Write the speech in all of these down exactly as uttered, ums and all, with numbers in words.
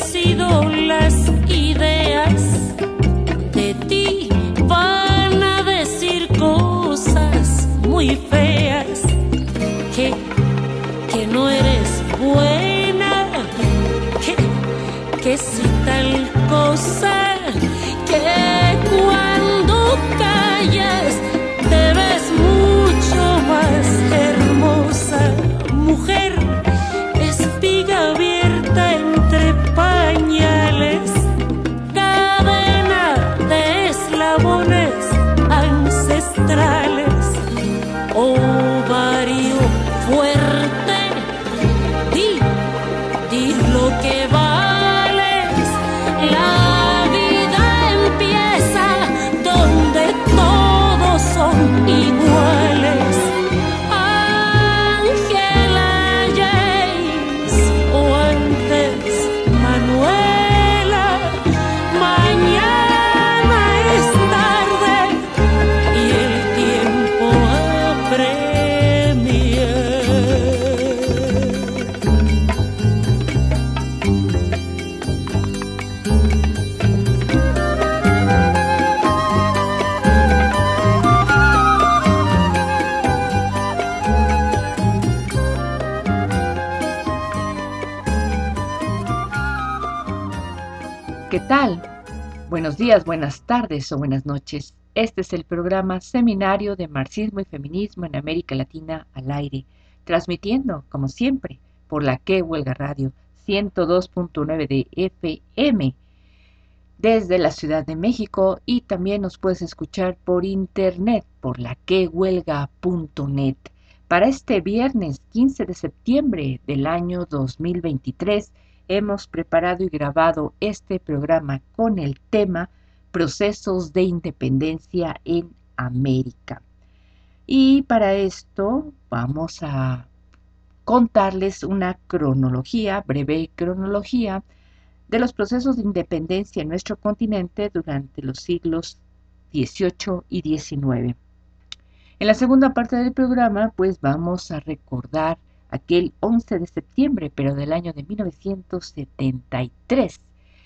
sido las ideas de ti. Van a decir cosas muy feas, que, que no eres buena, que, que si tal cosa, que cuando callas te ves mucho más hermosa. Mujer, espiga abierta entre pañales, cadena de eslabones ancestrales, ovario fuerte, di, di lo que vales. La vida empieza donde todos son iguales. ¿Qué tal? Buenos días, buenas tardes o buenas noches. Este es el programa Seminario de Marxismo y Feminismo en América Latina al aire, transmitiendo, como siempre, por la Que Huelga Radio ciento dos punto nueve de F M desde la Ciudad de México, y también nos puedes escuchar por internet por la que huelga punto net. Para este viernes quince de septiembre del año dos mil veintitrés, hemos preparado y grabado este programa con el tema Procesos de Independencia en América. Y para esto vamos a contarles una cronología, breve cronología, de los procesos de independencia en nuestro continente durante los siglos dieciocho y diecinueve. En la segunda parte del programa, pues vamos a recordar aquel once de septiembre, pero del año de mil novecientos setenta y tres,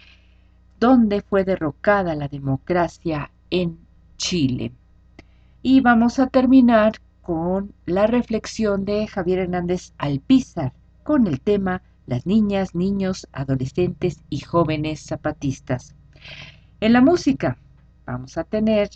donde fue derrocada la democracia en Chile. Y vamos a terminar con la reflexión de Javier Hernández Alpizar, con el tema Las niñas, niños, adolescentes y jóvenes zapatistas. En la música vamos a tener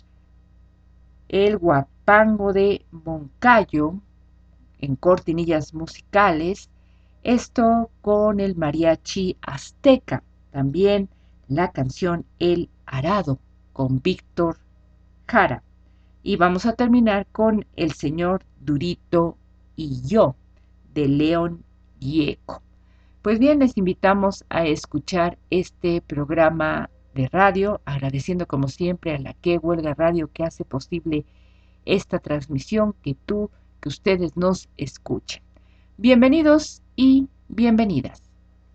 el Guapango de Moncayo en cortinillas musicales, esto con el mariachi azteca, también la canción El Arado con Víctor Jara, y vamos a terminar con El Señor Durito y Yo de León Gieco. Pues bien, les invitamos a escuchar este programa de radio, agradeciendo como siempre a la Que Huelga Radio que hace posible esta transmisión, que tú, que ustedes nos escuchen. Bienvenidos y bienvenidas.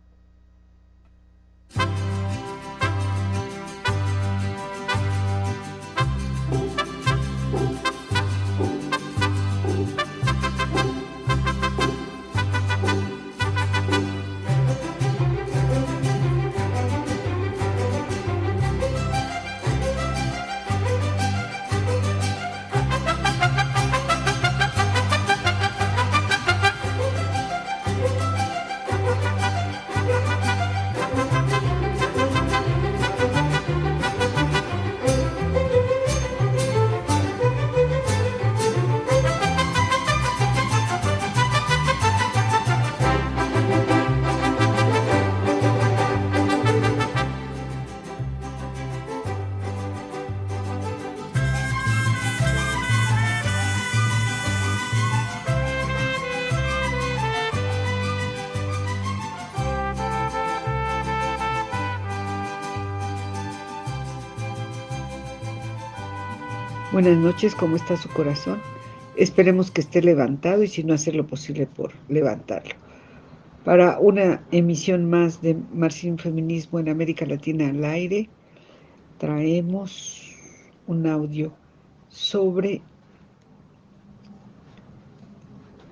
Buenas noches, ¿cómo está su corazón? Esperemos que esté levantado y si no, hacer lo posible por levantarlo. Para una emisión más de Marxismo y Feminismo en América Latina al aire, traemos un audio sobre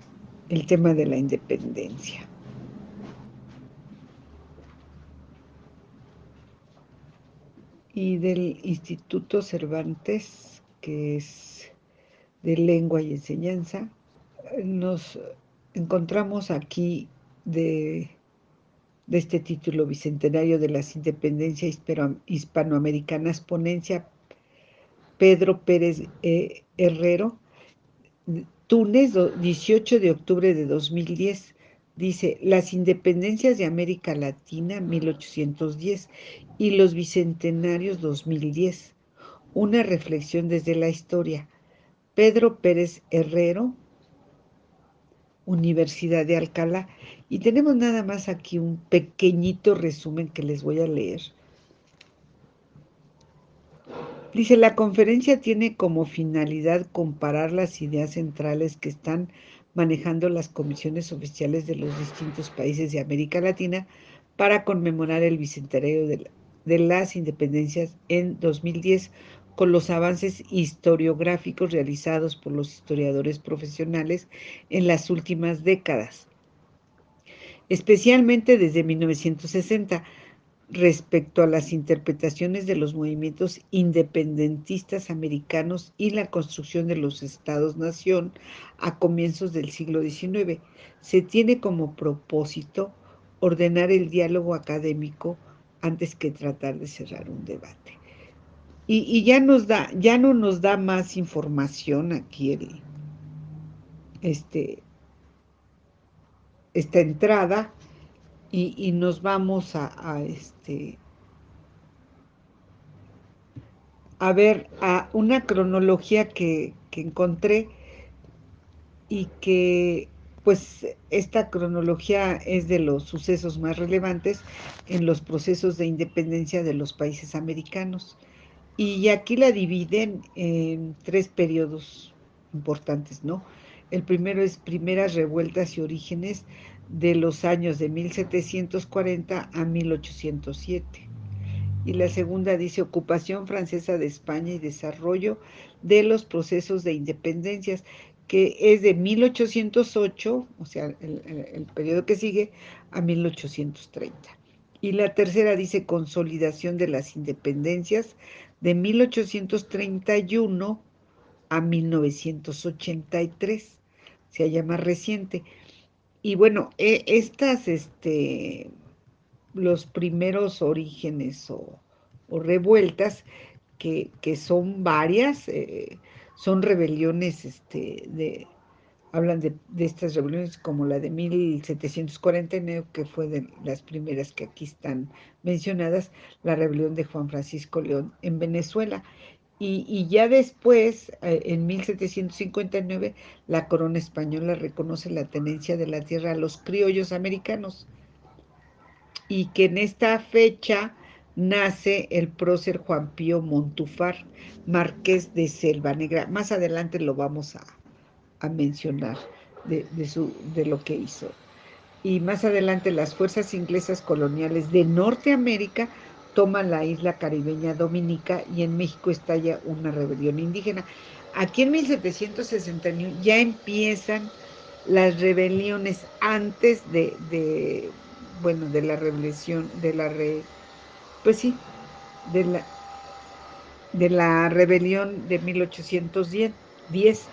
el tema de la independencia. y del Instituto Cervantes, que es de Lengua y Enseñanza. Nos encontramos aquí de, de este título Bicentenario de las Independencias Hispanoamericanas, ponencia Pedro Pérez eh, Herrero, Túnez, dieciocho de octubre de dos mil diez. Dice, las independencias de América Latina, mil ochocientos diez, y los bicentenarios, dos mil diez. Una reflexión desde la historia. Pedro Pérez Herrero, Universidad de Alcalá. Y tenemos nada más aquí un pequeñito resumen que les voy a leer. Dice, la conferencia tiene como finalidad comparar las ideas centrales que están manejando las comisiones oficiales de los distintos países de América Latina para conmemorar el bicentenario de, la, de las independencias en dos mil diez con los avances historiográficos realizados por los historiadores profesionales en las últimas décadas, especialmente desde mil novecientos sesenta, respecto a las interpretaciones de los movimientos independentistas americanos y la construcción de los estados-nación a comienzos del siglo diecinueve. Se tiene como propósito ordenar el diálogo académico antes que tratar de cerrar un debate. Y, y ya nos da, ya no nos da más información aquí el, este, esta entrada, y, y nos vamos a, a este a ver a una cronología que, que encontré, y que pues esta cronología es de los sucesos más relevantes en los procesos de independencia de los países americanos. Y aquí la dividen en tres periodos importantes, ¿no? El primero es primeras revueltas y orígenes de los años de mil setecientos cuarenta a mil ochocientos siete. Y la segunda dice ocupación francesa de España y desarrollo de los procesos de independencias, que es de mil ochocientos ocho, o sea, el, el, el periodo que sigue, a mil ochocientos treinta. Y la tercera dice consolidación de las independencias de mil ochocientos treinta y uno a mil novecientos ochenta y tres, o sea, ya más reciente. Y bueno, eh, estas, este, los primeros orígenes o, o revueltas, que, que, son varias, eh, son rebeliones, este, de, hablan de, de, estas rebeliones como la de mil setecientos cuarenta y nueve, que fue de las primeras que aquí están mencionadas, la rebelión de Juan Francisco León en Venezuela. Y, y ya después, eh, en mil setecientos cincuenta y nueve, la corona española reconoce la tenencia de la tierra a los criollos americanos, y que en esta fecha nace el prócer Juan Pío Montúfar, marqués de Selva Negra. Más adelante lo vamos a, a mencionar de, de, su, de lo que hizo. Y más adelante las fuerzas inglesas coloniales de Norteamérica toman la isla caribeña Dominica, y en México estalla una rebelión indígena. Aquí en mil setecientos sesenta y uno ya empiezan las rebeliones antes de, de bueno, de la rebelión, de la re, pues sí, de la, de la rebelión de mil ochocientos diez.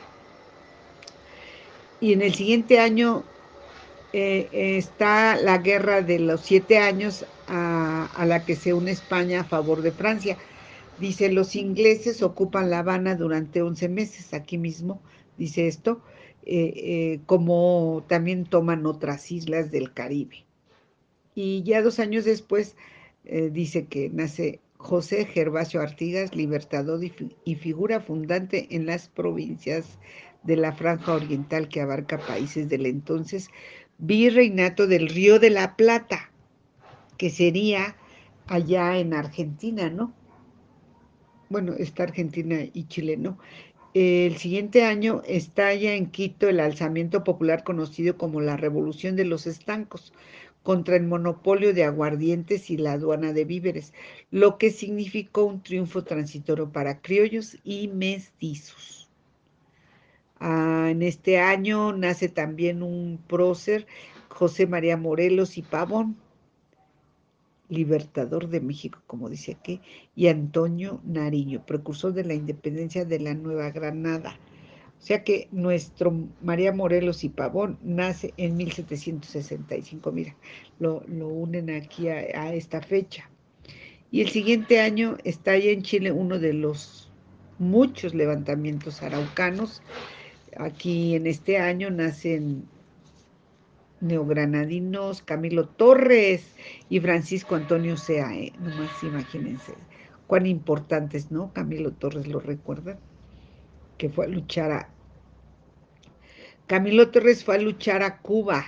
Y en el siguiente año eh, está la guerra de los siete años, a, a la que se une España a favor de Francia. Dice, los ingleses ocupan La Habana durante once meses, aquí mismo dice esto, eh, eh, como también toman otras islas del Caribe. Y ya dos años después eh, dice que nace José Gervasio Artigas, libertador y, fi y figura fundante en las provincias de la Franja Oriental, que abarca países del entonces Virreinato del Río de la Plata, que sería allá en Argentina, ¿no? Bueno, está Argentina y Chile, ¿no? El siguiente año estalla en Quito el alzamiento popular conocido como la Revolución de los Estancos, contra el monopolio de aguardientes y la aduana de víveres, lo que significó un triunfo transitorio para criollos y mestizos. Ah, en este año nace también un prócer, José María Morelos y Pavón, libertador de México, como dice aquí, y Antonio Nariño, precursor de la independencia de la Nueva Granada. O sea que nuestro María Morelos y Pavón nace en mil setecientos sesenta y cinco, mira, lo, lo unen aquí a, a esta fecha. Y el siguiente año estalla en Chile uno de los muchos levantamientos araucanos. Aquí en este año nacen neogranadinos Camilo Torres y Francisco Antonio Sea, ¿eh? Nomás imagínense cuán importantes, ¿no? Camilo Torres, ¿lo recuerdan? Que fue a luchar a... Camilo Torres fue a luchar a Cuba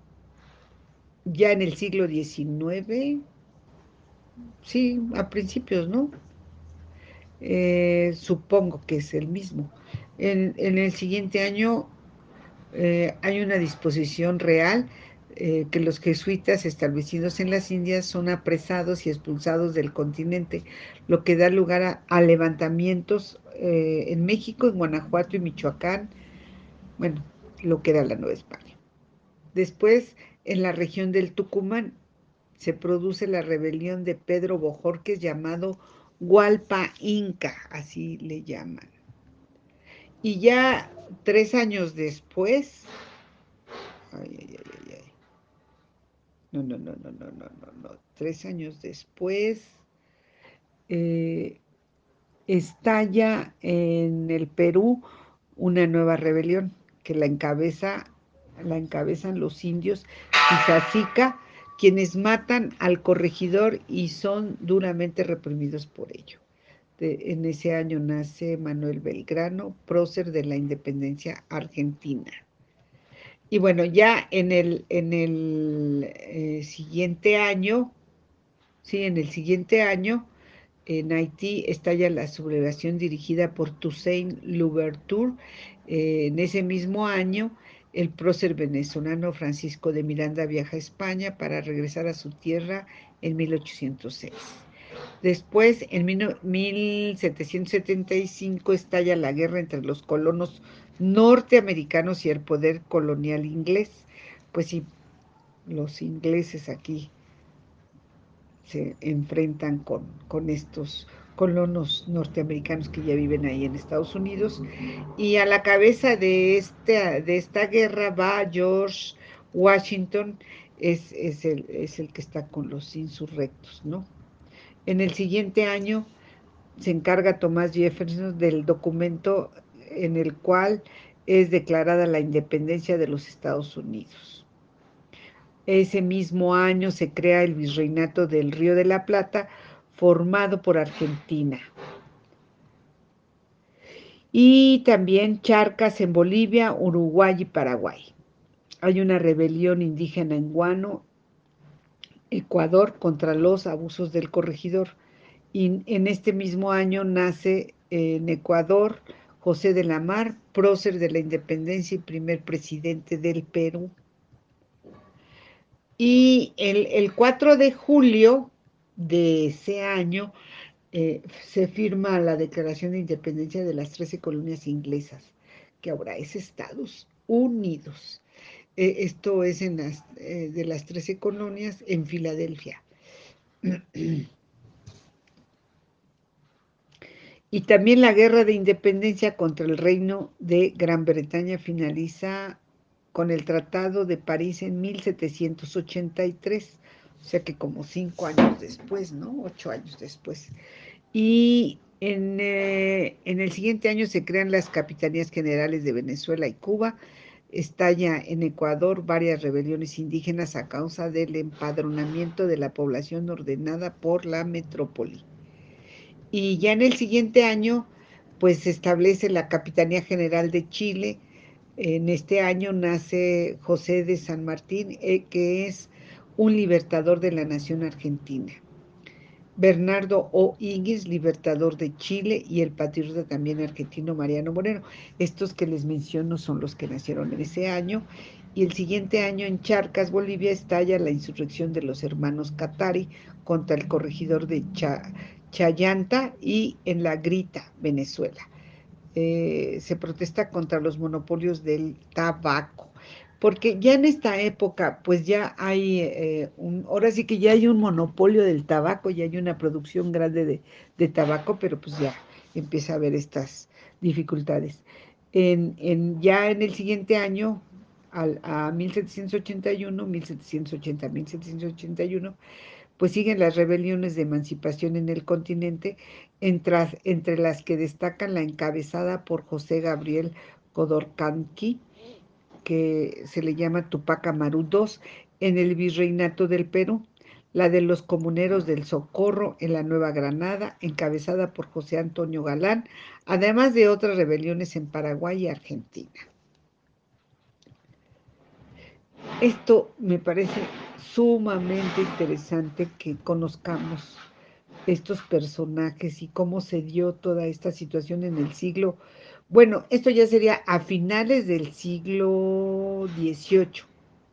ya en el siglo diecinueve, sí, a principios, ¿no? Eh, supongo que es el mismo. En, en el siguiente año eh, hay una disposición real eh, que los jesuitas establecidos en las Indias son apresados y expulsados del continente, lo que da lugar a, a levantamientos eh, en México, en Guanajuato y Michoacán, bueno, lo que era la Nueva España. Después, en la región del Tucumán, se produce la rebelión de Pedro Bojorquez llamado Hualpa Inca, así le llaman. Y ya tres años después, ay, ay, ay, ay, no, no, no, no, no, no, no, no, tres años después, eh, estalla en el Perú una nueva rebelión que la encabeza, la encabezan los indios Tizazica, quienes matan al corregidor y son duramente reprimidos por ello. De, en ese año nace Manuel Belgrano, prócer de la independencia argentina. Y bueno, ya en el, en el eh, siguiente año, sí, en el siguiente año, en Haití estalla la sublevación dirigida por Toussaint Louverture. Eh, en ese mismo año, el prócer venezolano Francisco de Miranda viaja a España para regresar a su tierra en mil ochocientos seis. Después, en mil setecientos setenta y cinco, estalla la guerra entre los colonos norteamericanos y el poder colonial inglés. Pues sí, los ingleses aquí se enfrentan con, con estos colonos norteamericanos que ya viven ahí en Estados Unidos, y a la cabeza de esta, de esta guerra va George Washington, es, es, el, es el que está con los insurrectos, ¿no? En el siguiente año se encarga Thomas Jefferson del documento en el cual es declarada la independencia de los Estados Unidos. Ese mismo año se crea el Virreinato del Río de la Plata, formado por Argentina. Y también Charcas en Bolivia, Uruguay y Paraguay. Hay una rebelión indígena en Guano, Ecuador, contra los abusos del corregidor. Y en este mismo año nace en Ecuador José de la Mar, prócer de la independencia y primer presidente del Perú. Y el, el cuatro de julio de ese año eh, se firma la Declaración de Independencia de las trece colonias inglesas, que ahora es Estados Unidos. Eh, esto es en las, eh, de las trece colonias en Filadelfia. Y también la guerra de independencia contra el reino de Gran Bretaña finaliza con el Tratado de París en mil setecientos ochenta y tres, o sea que como cinco años después, ¿no? Ocho años después. Y en, eh, en el siguiente año se crean las Capitanías Generales de Venezuela y Cuba. Estalla en Ecuador varias rebeliones indígenas a causa del empadronamiento de la población ordenada por la metrópoli. Y ya en el siguiente año, pues se establece la Capitanía General de Chile. En este año nace José de San Martín, eh, que es un libertador de la nación argentina. Bernardo O'Higgins, libertador de Chile, y el patriota también argentino Mariano Moreno. Estos que les menciono son los que nacieron en ese año. Y el siguiente año en Charcas, Bolivia, estalla la insurrección de los hermanos Catari contra el corregidor de Cha Chayanta, y en La Grita, Venezuela. Eh, se protesta contra los monopolios del tabaco. porque ya en esta época, pues ya hay, eh, un, ahora sí que ya hay un monopolio del tabaco, ya hay una producción grande de, de tabaco, pero pues ya empieza a haber estas dificultades. En, en, ya en el siguiente año, al, a mil setecientos ochenta y uno, mil setecientos ochenta, mil setecientos ochenta y uno, pues siguen las rebeliones de emancipación en el continente, entre, entre las que destacan la encabezada por José Gabriel Codorcanqui, que se le llama Tupac Amaru dos, en el Virreinato del Perú, la de los comuneros del Socorro en la Nueva Granada, encabezada por José Antonio Galán, además de otras rebeliones en Paraguay y Argentina. Esto me parece sumamente interesante que conozcamos estos personajes y cómo se dio toda esta situación en el siglo. Bueno, esto ya sería a finales del siglo dieciocho.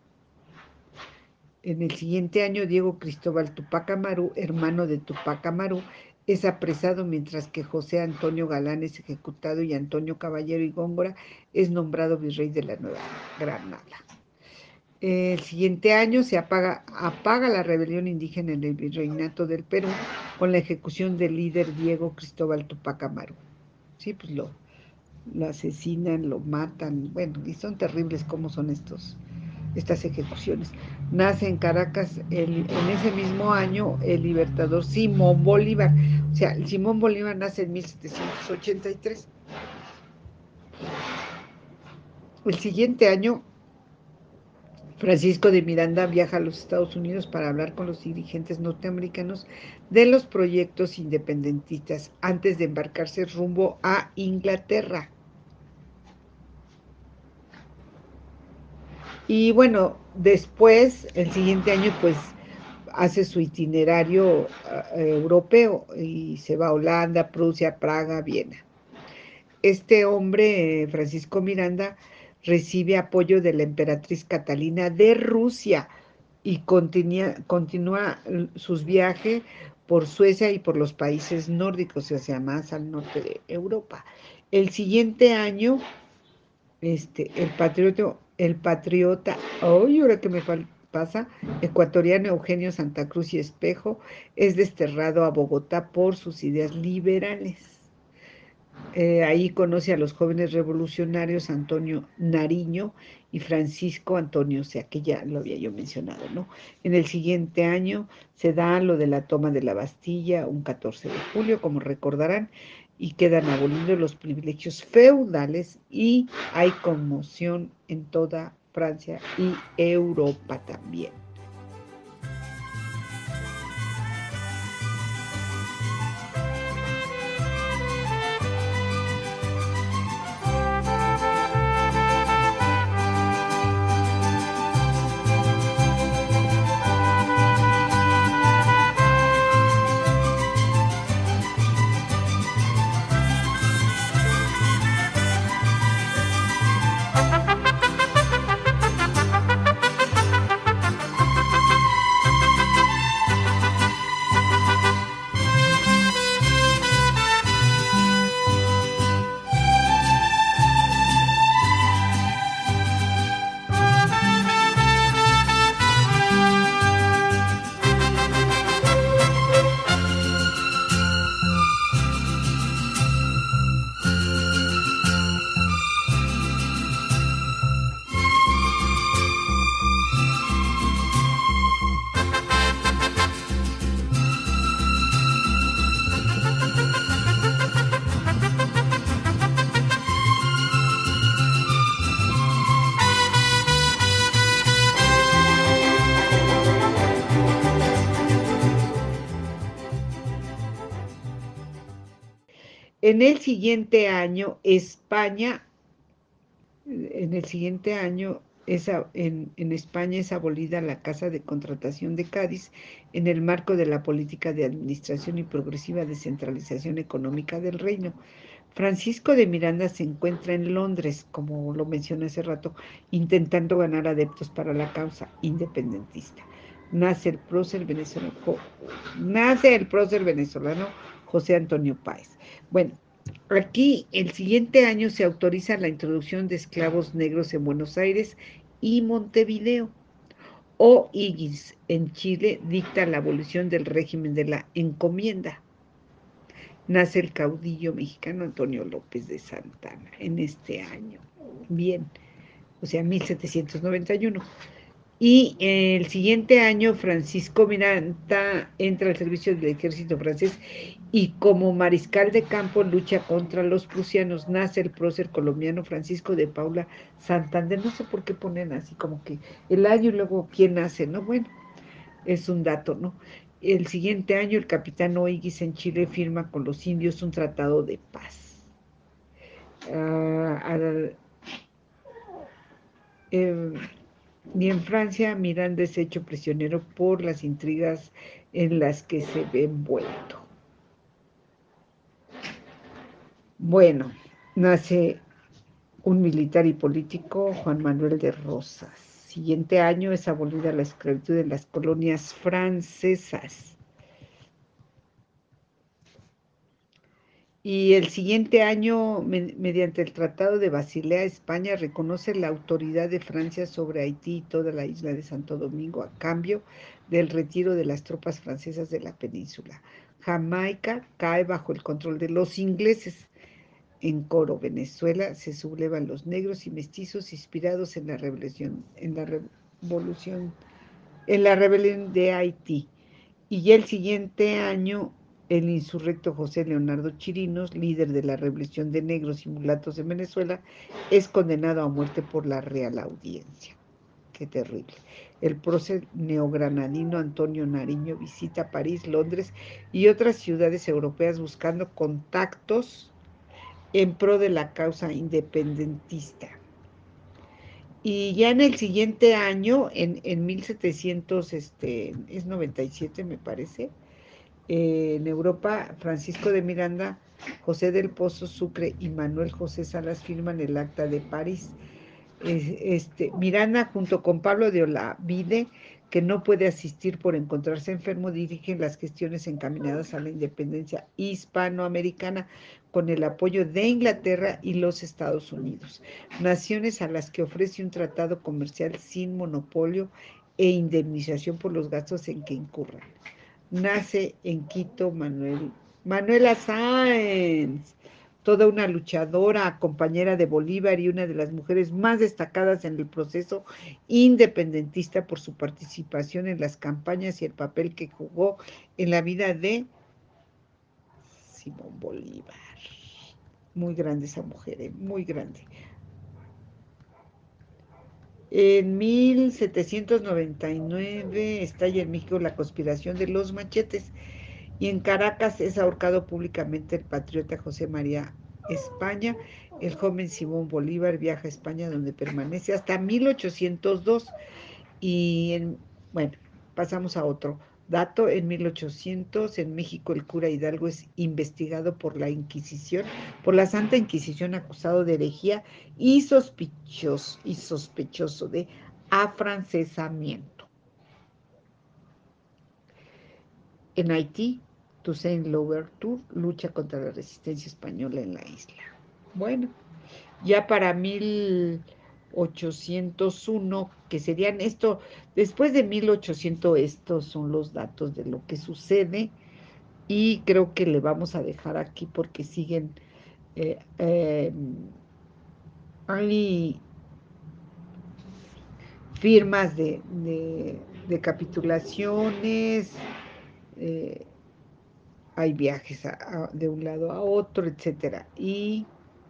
En el siguiente año, Diego Cristóbal Tupac Amaru, hermano de Tupac Amaru, es apresado, mientras que José Antonio Galán es ejecutado y Antonio Caballero y Góngora es nombrado virrey de la Nueva Granada. El siguiente año se apaga, apaga la rebelión indígena en el virreinato del Perú con la ejecución del líder Diego Cristóbal Tupac Amaru. Sí, pues lo, lo asesinan, lo matan, bueno, y son terribles como son estos, estas ejecuciones. Nace en Caracas el, en ese mismo año el libertador Simón Bolívar. O sea, el Simón Bolívar nace en mil setecientos ochenta y tres. El siguiente año, Francisco de Miranda viaja a los Estados Unidos para hablar con los dirigentes norteamericanos de los proyectos independentistas antes de embarcarse rumbo a Inglaterra. Y bueno, después, el siguiente año, pues hace su itinerario uh, europeo y se va a Holanda, Prusia, Praga, Viena. Este hombre, Francisco Miranda, recibe apoyo de la emperatriz Catalina de Rusia y continúa, continúa sus viajes por Suecia y por los países nórdicos, o sea, más al norte de Europa. El siguiente año, este, el patriota, el patriota, ay, ahora que me pasa, ecuatoriano Eugenio Santa Cruz y Espejo, es desterrado a Bogotá por sus ideas liberales. Eh, ahí conoce a los jóvenes revolucionarios Antonio Nariño y Francisco Antonio, o sea que ya lo había yo mencionado, ¿no? En el siguiente año se da lo de la toma de la Bastilla, un catorce de julio, como recordarán, y quedan abolidos los privilegios feudales y hay conmoción en toda Francia y Europa también. En el siguiente año, España, en el siguiente año, es a, en, en España es abolida la Casa de Contratación de Cádiz en el marco de la política de administración y progresiva descentralización económica del reino. Francisco de Miranda se encuentra en Londres, como lo mencioné hace rato, intentando ganar adeptos para la causa independentista. Nace el prócer venezolano, nace el prócer venezolano José Antonio Páez. Bueno, aquí el siguiente año se autoriza la introducción de esclavos negros en Buenos Aires y Montevideo. O'Higgins en Chile dicta la abolición del régimen de la encomienda. Nace el caudillo mexicano Antonio López de Santana en este año. Bien, o sea, mil setecientos noventa y uno. Y el siguiente año Francisco Miranda entra al servicio del ejército francés y como mariscal de campo lucha contra los prusianos. Nace el prócer colombiano Francisco de Paula Santander. No sé por qué ponen así como que el año y luego quién nace, ¿no? Bueno, es un dato, ¿no? El siguiente año el capitán O'Higgins en Chile firma con los indios un tratado de paz. Uh, al, eh, y en Francia Miranda es hecho prisionero por las intrigas en las que se ve envuelto. Bueno, nace un militar y político, Juan Manuel de Rosas. Siguiente año es abolida la esclavitud en las colonias francesas. Y el siguiente año, me, mediante el Tratado de Basilea, España reconoce la autoridad de Francia sobre Haití y toda la isla de Santo Domingo a cambio del retiro de las tropas francesas de la península. Jamaica cae bajo el control de los ingleses. En Coro, Venezuela, se sublevan los negros y mestizos inspirados en la revolución, en la revolución, en la rebelión de Haití. Y ya el siguiente año, el insurrecto José Leonardo Chirinos, líder de la Revolución de Negros y Mulatos en Venezuela, es condenado a muerte por la Real Audiencia. Qué terrible. El prócer neogranadino Antonio Nariño visita París, Londres y otras ciudades europeas buscando contactos en pro de la causa independentista. Y ya en el siguiente año, en, en mil setecientos, este, es noventa y siete me parece, eh, en Europa, Francisco de Miranda, José del Pozo Sucre y Manuel José Salas firman el Acta de París. Este, Miranda, junto con Pablo de Olavide, que no puede asistir por encontrarse enfermo, dirigen las gestiones encaminadas a la independencia hispanoamericana con el apoyo de Inglaterra y los Estados Unidos, naciones a las que ofrece un tratado comercial sin monopolio e indemnización por los gastos en que incurran. Nace en Quito Manuel, Manuela Sáenz, toda una luchadora, compañera de Bolívar y una de las mujeres más destacadas en el proceso independentista por su participación en las campañas y el papel que jugó en la vida de Simón Bolívar. Muy grande esa mujer, ¿eh? Muy grande. En mil setecientos noventa y nueve estalla en México la conspiración de los machetes y en Caracas es ahorcado públicamente el patriota José María España. El joven Simón Bolívar viaja a España donde permanece hasta mil ochocientos dos y en, bueno, pasamos a otro dato. En mil ochocientos en México el cura Hidalgo es investigado por la Inquisición, por la Santa Inquisición, acusado de herejía y sospechoso, y sospechoso de afrancesamiento. En Haití, Toussaint Louverture lucha contra la resistencia española en la isla. Bueno, ya para mil ochocientos uno, que serían esto, después de mil ochocientos, estos son los datos de lo que sucede y creo que le vamos a dejar aquí porque siguen, eh, eh, hay firmas de, de, de capitulaciones, eh, hay viajes a, a, de un lado a otro, etcétera. Y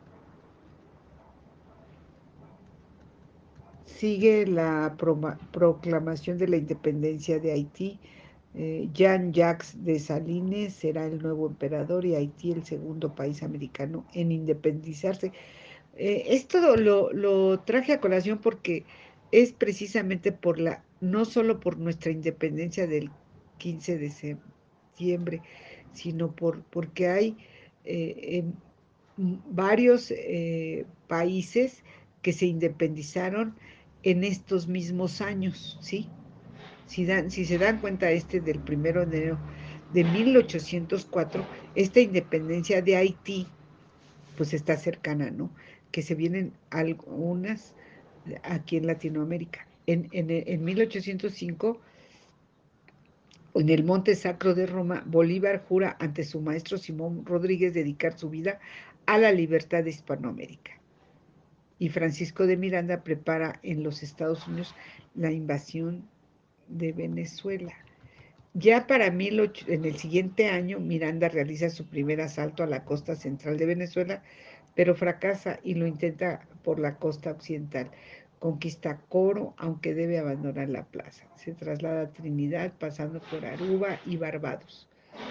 sigue la pro, proclamación de la independencia de Haití. Eh, Jean-Jacques Dessalines será el nuevo emperador y Haití el segundo país americano en independizarse. Eh, esto lo, lo traje a colación porque es precisamente por la, no solo por nuestra independencia del quince de septiembre, sino por, porque hay eh, varios eh, países que se independizaron en estos mismos años, ¿sí? Si, dan, si se dan cuenta, este del primero de enero de mil ochocientos cuatro, esta independencia de Haití, pues está cercana, ¿no? Que se vienen algunas aquí en Latinoamérica. En, en, en mil ochocientos cinco, en el Monte Sacro de Roma, Bolívar jura ante su maestro Simón Rodríguez dedicar su vida a la libertad de Hispanoamérica. Y Francisco de Miranda prepara en los Estados Unidos la invasión de Venezuela. Ya para mil ocho, en el siguiente año, Miranda realiza su primer asalto a la costa central de Venezuela, pero fracasa y lo intenta por la costa occidental. Conquista Coro, aunque debe abandonar la plaza. Se traslada a Trinidad, pasando por Aruba y Barbados.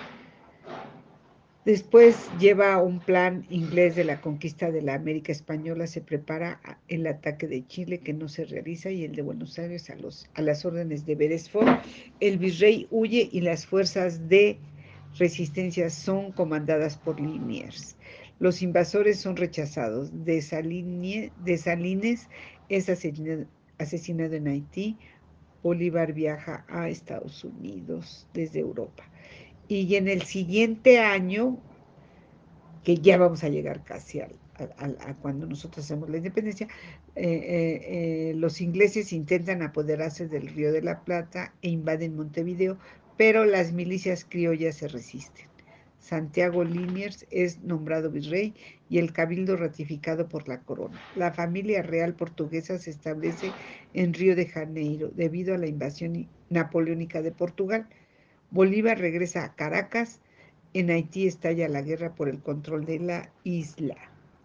Después lleva un plan inglés de la conquista de la América Española, se prepara el ataque de Chile que no se realiza y el de Buenos Aires a, los, a las órdenes de Beresford. El virrey huye y las fuerzas de resistencia son comandadas por Liniers. Los invasores son rechazados. Desaline, Desalines es asesinado, asesinado en Haití. Bolívar viaja a Estados Unidos desde Europa. Y en el siguiente año, que ya vamos a llegar casi al, al, a cuando nosotros hacemos la independencia, eh, eh, eh, los ingleses intentan apoderarse del Río de la Plata e invaden Montevideo, pero las milicias criollas se resisten. Santiago Liniers es nombrado virrey y el cabildo ratificado por la corona. La familia real portuguesa se establece en Río de Janeiro debido a la invasión napoleónica de Portugal. Bolívar regresa a Caracas. En Haití estalla la guerra por el control de la isla.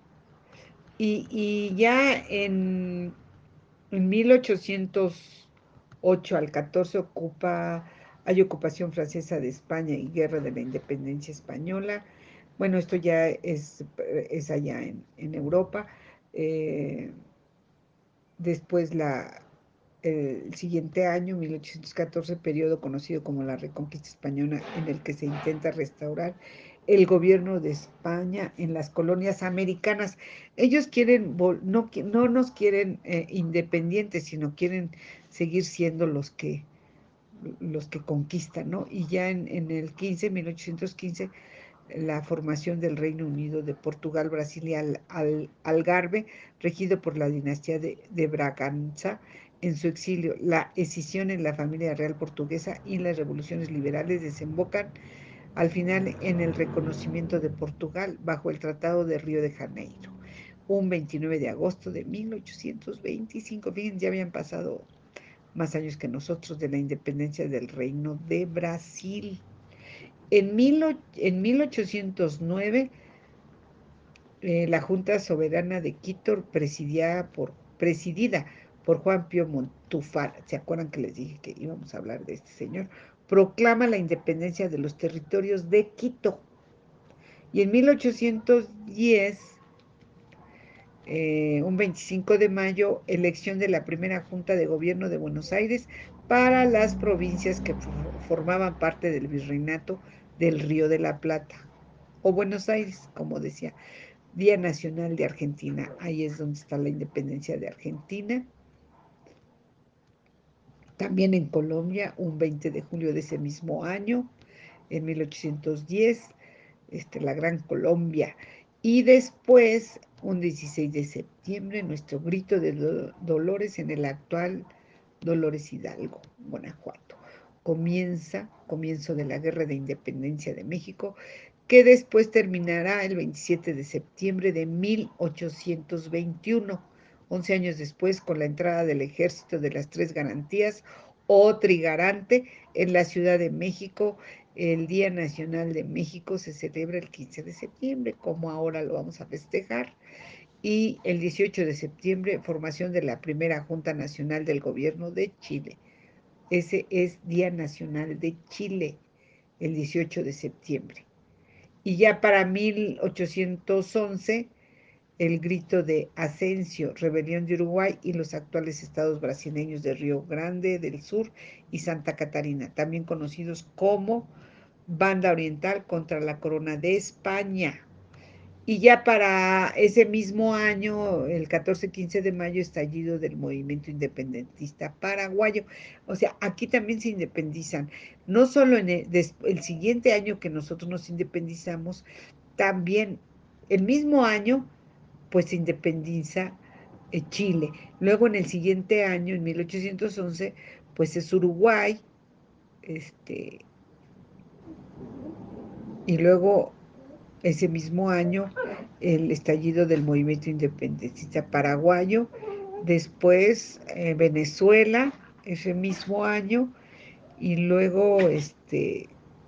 Y, y ya en, en mil ochocientos ocho al catorce ocupa, hay ocupación francesa de España y guerra de la independencia española. Bueno, esto ya es, es allá en, en Europa. Eh, después la, el siguiente año, mil ochocientos catorce, periodo conocido como la Reconquista Española, en el que se intenta restaurar el gobierno de España en las colonias americanas. Ellos quieren, no, no nos quieren eh, independientes, sino quieren seguir siendo los que, los que conquistan, ¿no? Y ya en, en el quince, mil ochocientos quince, la formación del Reino Unido de Portugal, Brasil y al, al, Algarve, regido por la dinastía de, de Braganza, en su exilio. La escisión en la familia real portuguesa y las revoluciones liberales desembocan al final en el reconocimiento de Portugal bajo el Tratado de Río de Janeiro, un veintinueve de agosto de mil ochocientos veinticinco. Fíjense, ya habían pasado más años que nosotros de la independencia del Reino de Brasil. En, mil, en mil ochocientos nueve, eh, la Junta Soberana de Quito, presidida por, presidida por Juan Pío Montúfar, ¿se acuerdan que les dije que íbamos a hablar de este señor? Proclama la independencia de los territorios de Quito. Y en mil ochocientos diez, eh, un veinticinco de mayo, elección de la primera Junta de Gobierno de Buenos Aires para las provincias que formaban parte del virreinato del Río de la Plata, o Buenos Aires, como decía. Día Nacional de Argentina, ahí es donde está la independencia de Argentina. También en Colombia, un veinte de julio de ese mismo año, en mil ochocientos diez, este, la Gran Colombia. Y después, un dieciséis de septiembre, nuestro grito de do Dolores en el actual Dolores Hidalgo, Guanajuato. Comienza, comienzo de la Guerra de Independencia de México, que después terminará el veintisiete de septiembre de mil ochocientos veintiuno, once años después, con la entrada del Ejército de las Tres Garantías o Trigarante en la Ciudad de México. El Día Nacional de México se celebra el quince de septiembre, como ahora lo vamos a festejar. Y el dieciocho de septiembre, formación de la primera Junta Nacional del Gobierno de Chile. Ese es Día Nacional de Chile, el dieciocho de septiembre. Y ya para mil ochocientos once, el grito de Ascencio, rebelión de Uruguay y los actuales estados brasileños de Río Grande del Sur y Santa Catarina, también conocidos como Banda Oriental contra la Corona de España. Y ya para ese mismo año, el catorce quince de mayo, estallido del movimiento independentista paraguayo. O sea, aquí también se independizan. No solo en el, el siguiente año que nosotros nos independizamos, también el mismo año, pues se independiza eh, Chile. Luego en el siguiente año, en mil ochocientos once, pues es Uruguay, este, y luego ese mismo año el estallido del movimiento independentista paraguayo, después eh, Venezuela, ese mismo año, y luego este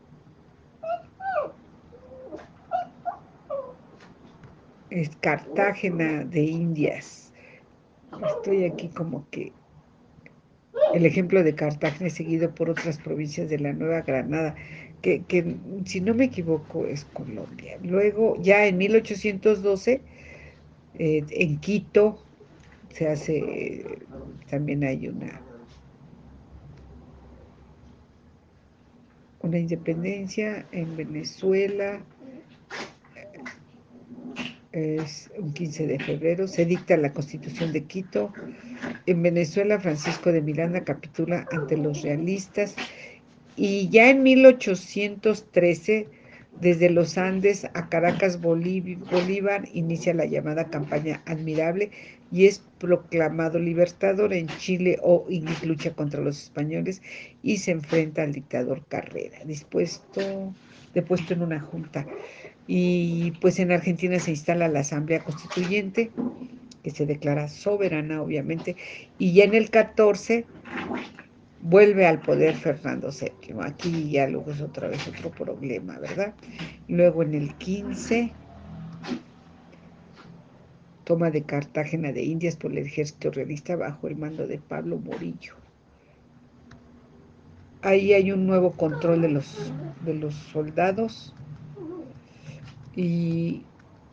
es Cartagena de Indias. Estoy aquí como que el ejemplo de Cartagena es seguido por otras provincias de la Nueva Granada, que, que si no me equivoco es Colombia. Luego, ya en mil ochocientos doce, eh, en Quito se hace, eh, también hay una, una independencia. En Venezuela es un quince de febrero, se dicta la Constitución de Quito. En Venezuela, Francisco de Miranda capitula ante los realistas. Y ya en mil ochocientos trece, desde los Andes a Caracas, Bolívar inicia la llamada campaña Admirable y es proclamado libertador. En Chile, O'Higgins lucha contra los españoles y se enfrenta al dictador Carrera, dispuesto, depuesto en una junta. Y pues en Argentina se instala la Asamblea Constituyente, que se declara soberana, obviamente, y ya en el catorce vuelve al poder Fernando séptimo. Aquí ya luego es otra vez otro problema, ¿verdad? Luego en el quince, toma de Cartagena de Indias por el ejército realista bajo el mando de Pablo Morillo. Ahí hay un nuevo control de los, de los soldados y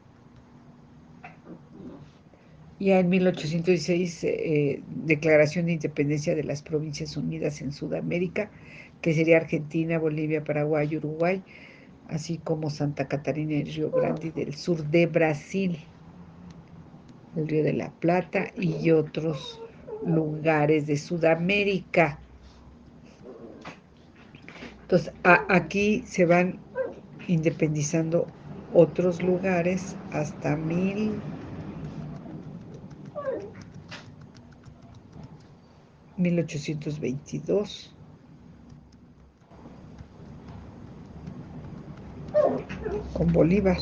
ya en mil ochocientos dieciséis, eh, declaración de independencia de las Provincias Unidas en Sudamérica, que sería Argentina, Bolivia, Paraguay, Uruguay, así como Santa Catarina y Río Grande del Sur de Brasil, el Río de la Plata y otros lugares de Sudamérica. Entonces, a, aquí se van independizando otros lugares hasta mil ochocientos veintidós. Con Bolívar.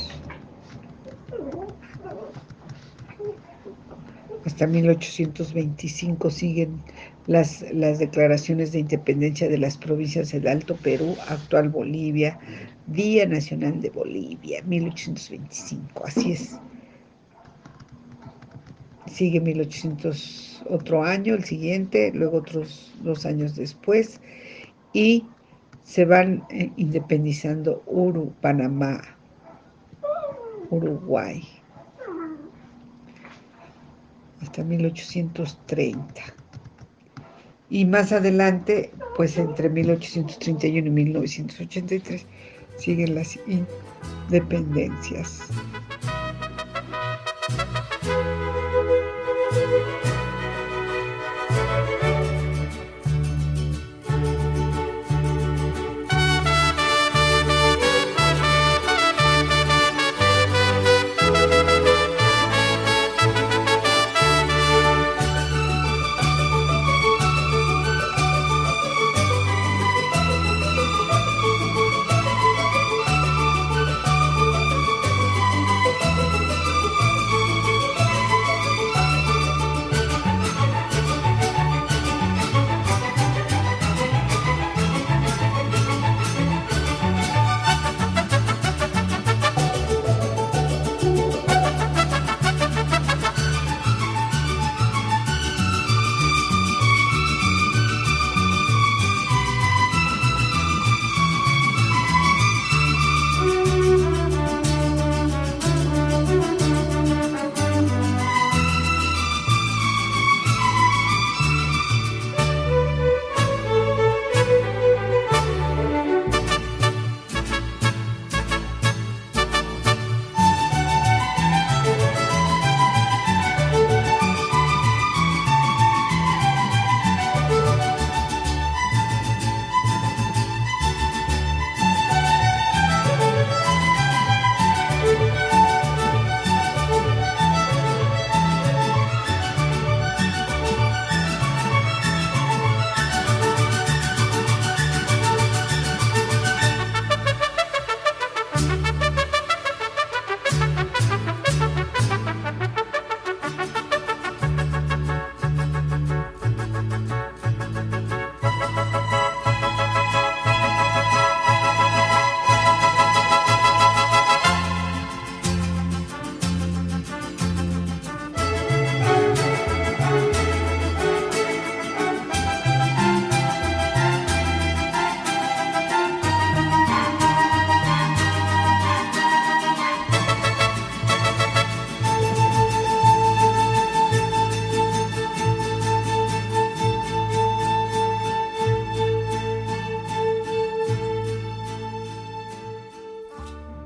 Hasta mil ochocientos veinticinco siguen las, las declaraciones de independencia de las provincias del Alto Perú, actual Bolivia, Día Nacional de Bolivia, mil ochocientos veinticinco, así es. Sigue mil ochocientos, otro año, el siguiente, luego otros dos años después, y se van eh, independizando Uru, Panamá, Uruguay, hasta mil ochocientos treinta. Y más adelante, pues entre mil ochocientos treinta y uno y mil novecientos ochenta y tres, siguen las independencias.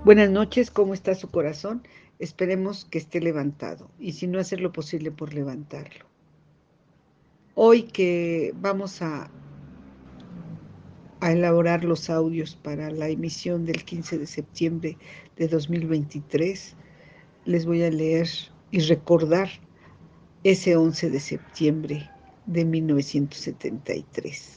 Buenas noches, ¿cómo está su corazón? Esperemos que esté levantado y si no, hacer lo posible por levantarlo. Hoy que vamos a, a elaborar los audios para la emisión del quince de septiembre de dos mil veintitrés, les voy a leer y recordar ese once de septiembre de mil novecientos setenta y tres.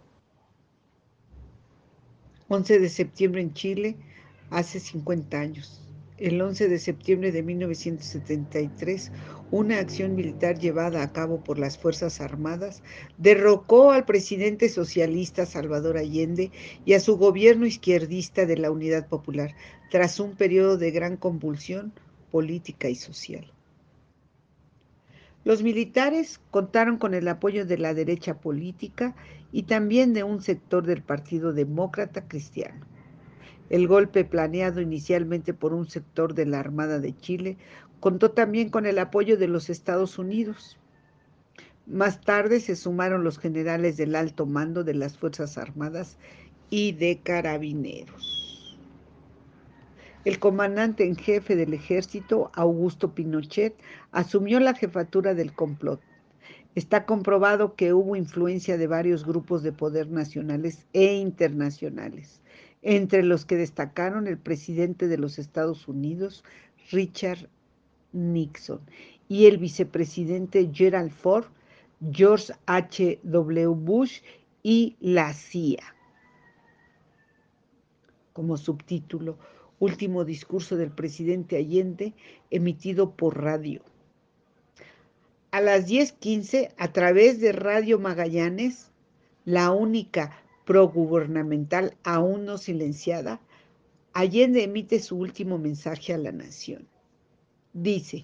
once de septiembre en Chile, hace cincuenta años. El once de septiembre de mil novecientos setenta y tres, una acción militar llevada a cabo por las Fuerzas Armadas derrocó al presidente socialista Salvador Allende y a su gobierno izquierdista de la Unidad Popular, tras un periodo de gran convulsión política y social. Los militares contaron con el apoyo de la derecha política y también de un sector del Partido Demócrata Cristiano. El golpe, planeado inicialmente por un sector de la Armada de Chile, contó también con el apoyo de los Estados Unidos. Más tarde se sumaron los generales del alto mando de las Fuerzas Armadas y de Carabineros. El comandante en jefe del ejército, Augusto Pinochet, asumió la jefatura del complot. Está comprobado que hubo influencia de varios grupos de poder nacionales e internacionales, entre los que destacaron el presidente de los Estados Unidos, Richard Nixon, y el vicepresidente Gerald Ford, George H W Bush y la C I A. Como subtítulo, último discurso del presidente Allende, emitido por radio. A las diez quince, a través de Radio Magallanes, la única progubernamental aún no silenciada, Allende emite su último mensaje a la nación. Dice: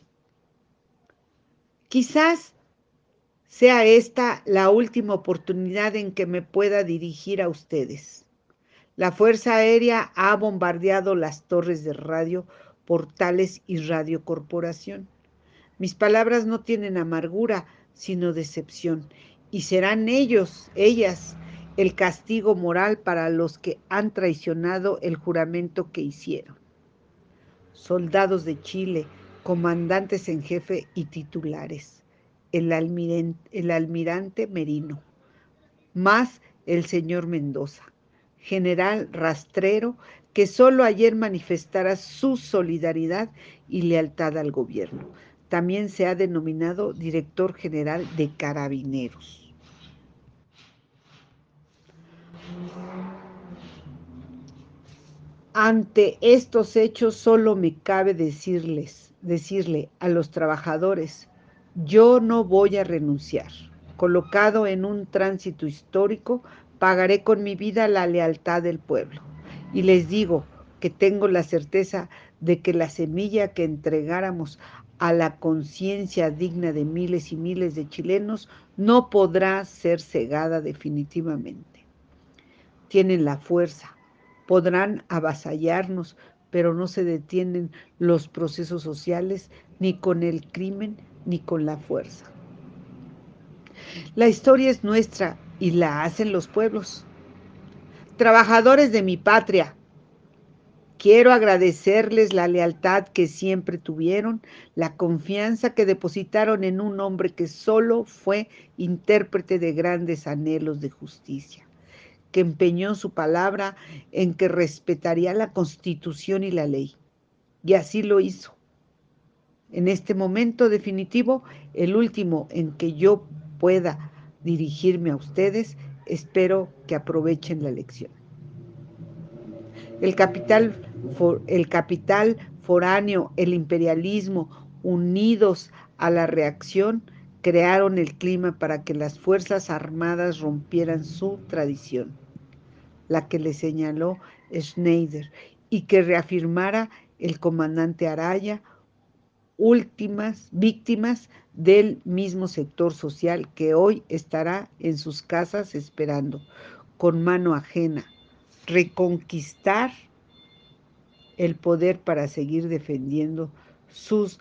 quizás sea esta la última oportunidad en que me pueda dirigir a ustedes. La Fuerza Aérea ha bombardeado las torres de radio, portales y Radio Corporación. Mis palabras no tienen amargura, sino decepción, y serán ellos, ellas, el castigo moral para los que han traicionado el juramento que hicieron. Soldados de Chile, comandantes en jefe y titulares, el almirante, el almirante Merino, más el señor Mendoza, general rastrero que solo ayer manifestara su solidaridad y lealtad al gobierno. También se ha denominado director general de Carabineros. Ante estos hechos solo me cabe decirles, decirle a los trabajadores: yo no voy a renunciar. Colocado en un tránsito histórico, pagaré con mi vida la lealtad del pueblo. Y les digo que tengo la certeza de que la semilla que entregáramos a la conciencia digna de miles y miles de chilenos no podrá ser cegada definitivamente. Tienen la fuerza, podrán avasallarnos, pero no se detienen los procesos sociales ni con el crimen ni con la fuerza. La historia es nuestra y la hacen los pueblos. Trabajadores de mi patria, quiero agradecerles la lealtad que siempre tuvieron, la confianza que depositaron en un hombre que solo fue intérprete de grandes anhelos de justicia, que empeñó su palabra en que respetaría la Constitución y la ley. Y así lo hizo. En este momento definitivo, el último en que yo pueda dirigirme a ustedes, espero que aprovechen la lección. El capital, for, el capital foráneo, el imperialismo, unidos a la reacción, crearon el clima para que las Fuerzas Armadas rompieran su tradición, la que le señaló Schneider, y que reafirmara el comandante Araya, últimas víctimas del mismo sector social que hoy estará en sus casas esperando, con mano ajena, reconquistar el poder para seguir defendiendo sus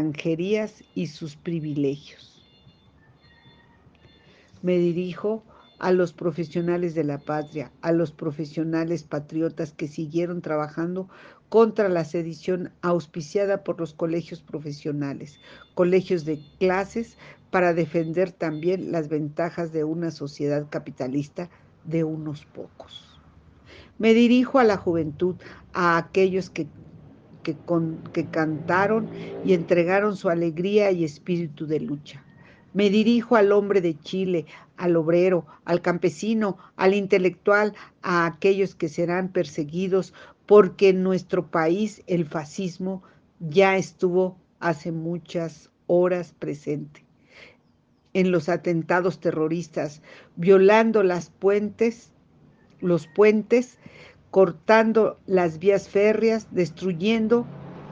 granjerías y sus privilegios. Me dirijo a los profesionales de la patria, a los profesionales patriotas que siguieron trabajando contra la sedición auspiciada por los colegios profesionales, colegios de clases, para defender también las ventajas de una sociedad capitalista de unos pocos. Me dirijo a la juventud, a aquellos que, que, con, que cantaron y entregaron su alegría y espíritu de lucha. Me dirijo al hombre de Chile, al obrero, al campesino, al intelectual, a aquellos que serán perseguidos porque en nuestro país el fascismo ya estuvo hace muchas horas presente. En los atentados terroristas, violando las puentes, los puentes, cortando las vías férreas, destruyendo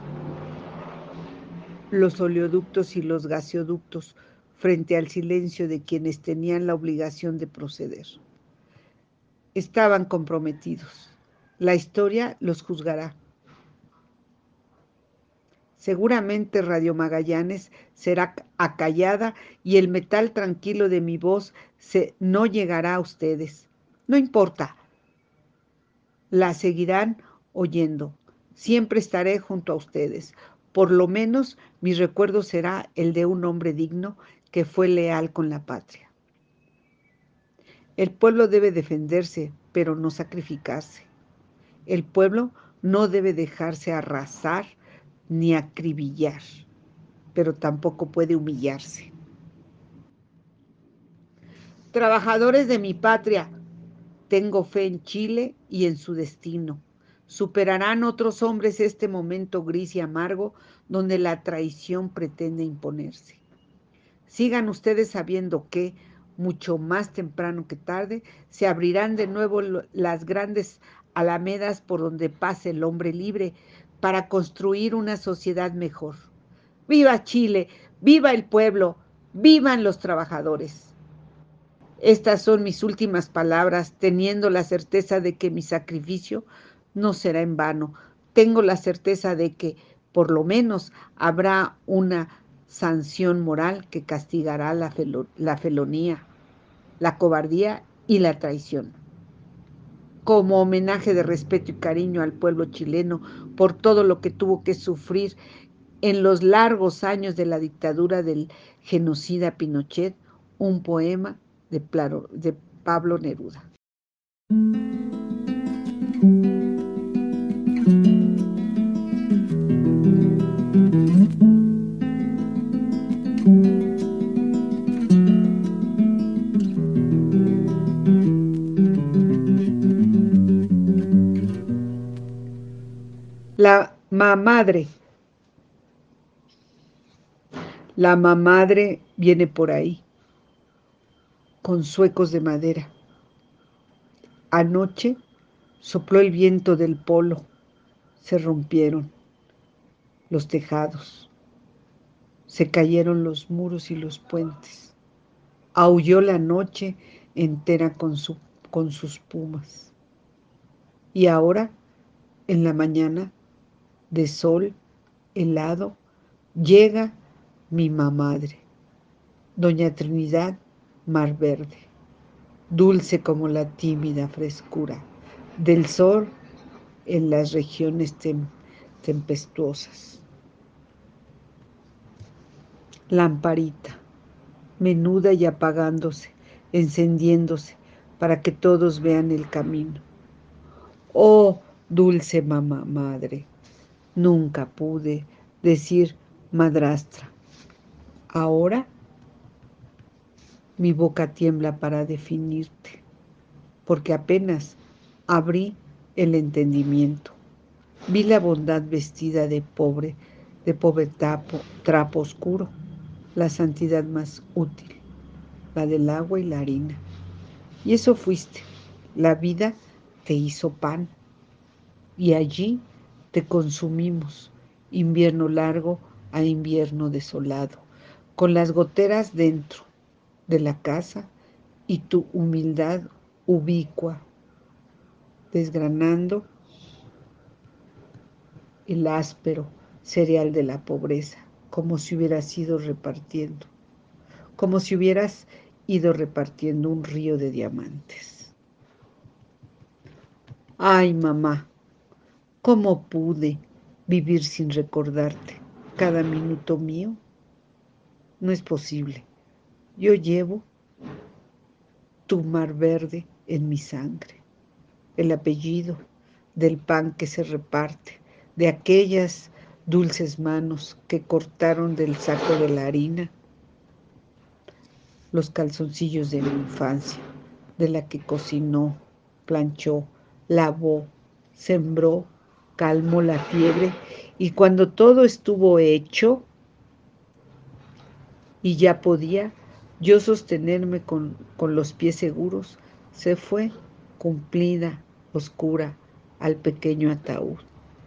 los oleoductos y los gaseoductos, frente al silencio de quienes tenían la obligación de proceder. Estaban comprometidos. La historia los juzgará. Seguramente Radio Magallanes será acallada y el metal tranquilo de mi voz se, no llegará a ustedes. No importa, la seguirán oyendo. Siempre estaré junto a ustedes. Por lo menos mi recuerdo será el de un hombre digno que fue leal con la patria. El pueblo debe defenderse, pero no sacrificarse. El pueblo no debe dejarse arrasar ni acribillar, pero tampoco puede humillarse. Trabajadores de mi patria, tengo fe en Chile y en su destino. Superarán otros hombres este momento gris y amargo donde la traición pretende imponerse. Sigan ustedes sabiendo que, mucho más temprano que tarde, se abrirán de nuevo las grandes alamedas por donde pase el hombre libre para construir una sociedad mejor. ¡Viva Chile! ¡Viva el pueblo! ¡Vivan los trabajadores! Estas son mis últimas palabras, teniendo la certeza de que mi sacrificio no será en vano. Tengo la certeza de que, por lo menos, habrá una sanción moral que castigará la, fel- la felonía, la cobardía y la traición. Como homenaje de respeto y cariño al pueblo chileno por todo lo que tuvo que sufrir en los largos años de la dictadura del genocida Pinochet, un poema de, Plaro, de Pablo Neruda. La mamadre. La mamadre viene por ahí, con zuecos de madera. Anoche sopló el viento del polo, se rompieron los tejados, se cayeron los muros y los puentes. Aulló la noche entera con, su, con sus pumas. Y ahora, en la mañana, de sol helado, llega mi mamadre, doña Trinidad Mar Verde, dulce como la tímida frescura del sol en las regiones tem tempestuosas. Lamparita, menuda y apagándose, encendiéndose, para que todos vean el camino. Oh, dulce mamá madre, nunca pude decir madrastra. Ahora mi boca tiembla para definirte, porque apenas abrí el entendimiento. Vi la bondad vestida de pobre, de pobre trapo, trapo oscuro, la santidad más útil, la del agua y la harina. Y eso fuiste. La vida te hizo pan y allí te consumimos, invierno largo a invierno desolado, con las goteras dentro de la casa y tu humildad ubicua, desgranando el áspero cereal de la pobreza, como si hubieras ido repartiendo, como si hubieras ido repartiendo un río de diamantes. Ay, mamá, ¿cómo pude vivir sin recordarte cada minuto mío? No es posible. Yo llevo tu mar verde en mi sangre, el apellido del pan que se reparte, de aquellas dulces manos que cortaron del saco de la harina los calzoncillos de mi infancia, de la que cocinó, planchó, lavó, sembró, calmó la fiebre, y cuando todo estuvo hecho y ya podía yo sostenerme con, con los pies seguros, se fue cumplida, oscura, al pequeño ataúd,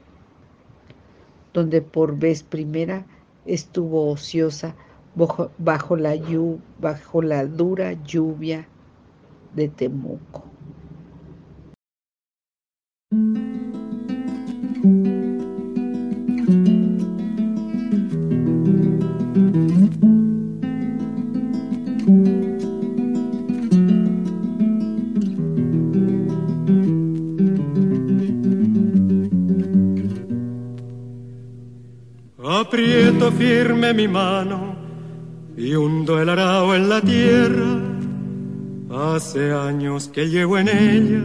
donde por vez primera estuvo ociosa bajo, bajo, la, bajo la dura lluvia de Temuco. Aprieto firme mi mano y hundo el arao en la tierra. Hace años que llevo en ella,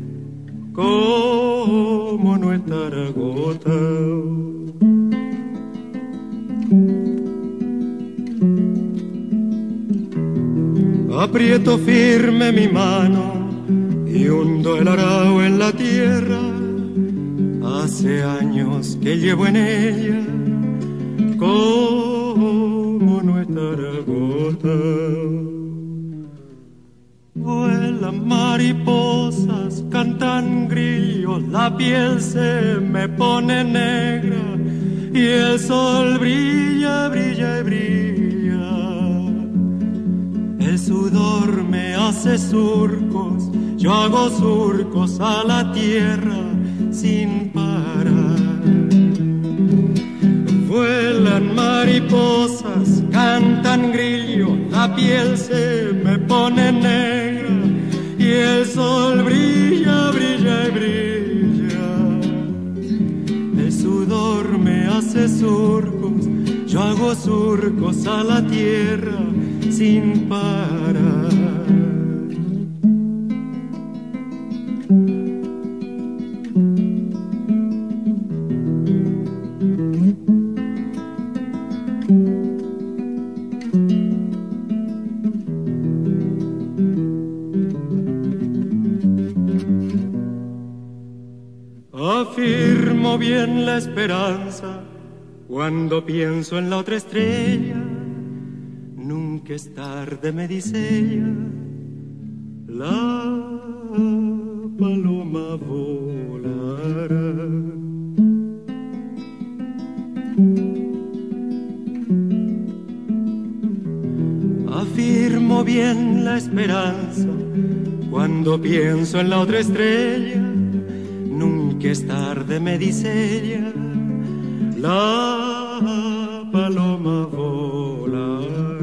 ¿cómo no estar agotado? Aprieto firme mi mano y hundo el arao en la tierra. Hace años que llevo en ella, ¿cómo no estar agotado? Vuelan mariposas, cantan grillos, la piel se me pone negra y el sol brilla, brilla y brilla. El sudor me hace surcos, yo hago surcos a la tierra sin parar. Vuelan mariposas, cantan grillos, la piel se me pone negra y el sol brilla, brilla y brilla. El sudor me hace surcos, yo hago surcos a la tierra sin parar. Afirmo bien la esperanza cuando pienso en la otra estrella. Nunca es tarde, me dice ella, la paloma volará. Afirmo bien la esperanza cuando pienso en la otra estrella. Nunca es tarde, me dice ella, la paloma volará.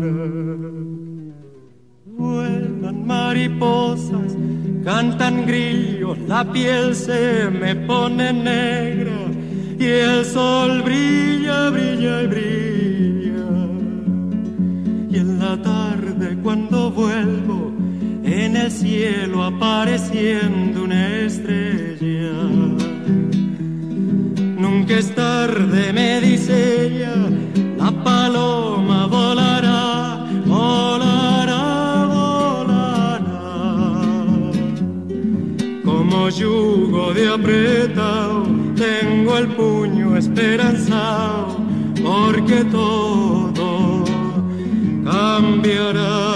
Vuelan mariposas, cantan grillos, la piel se me pone negra y el sol brilla, brilla y brilla. Y en la tarde cuando vuelvo, en el cielo apareciendo una estrella. Nunca es tarde, me dice ella, la paloma volará, volará, volará. Como yugo de apretado, tengo el puño esperanzado, porque todo cambiará.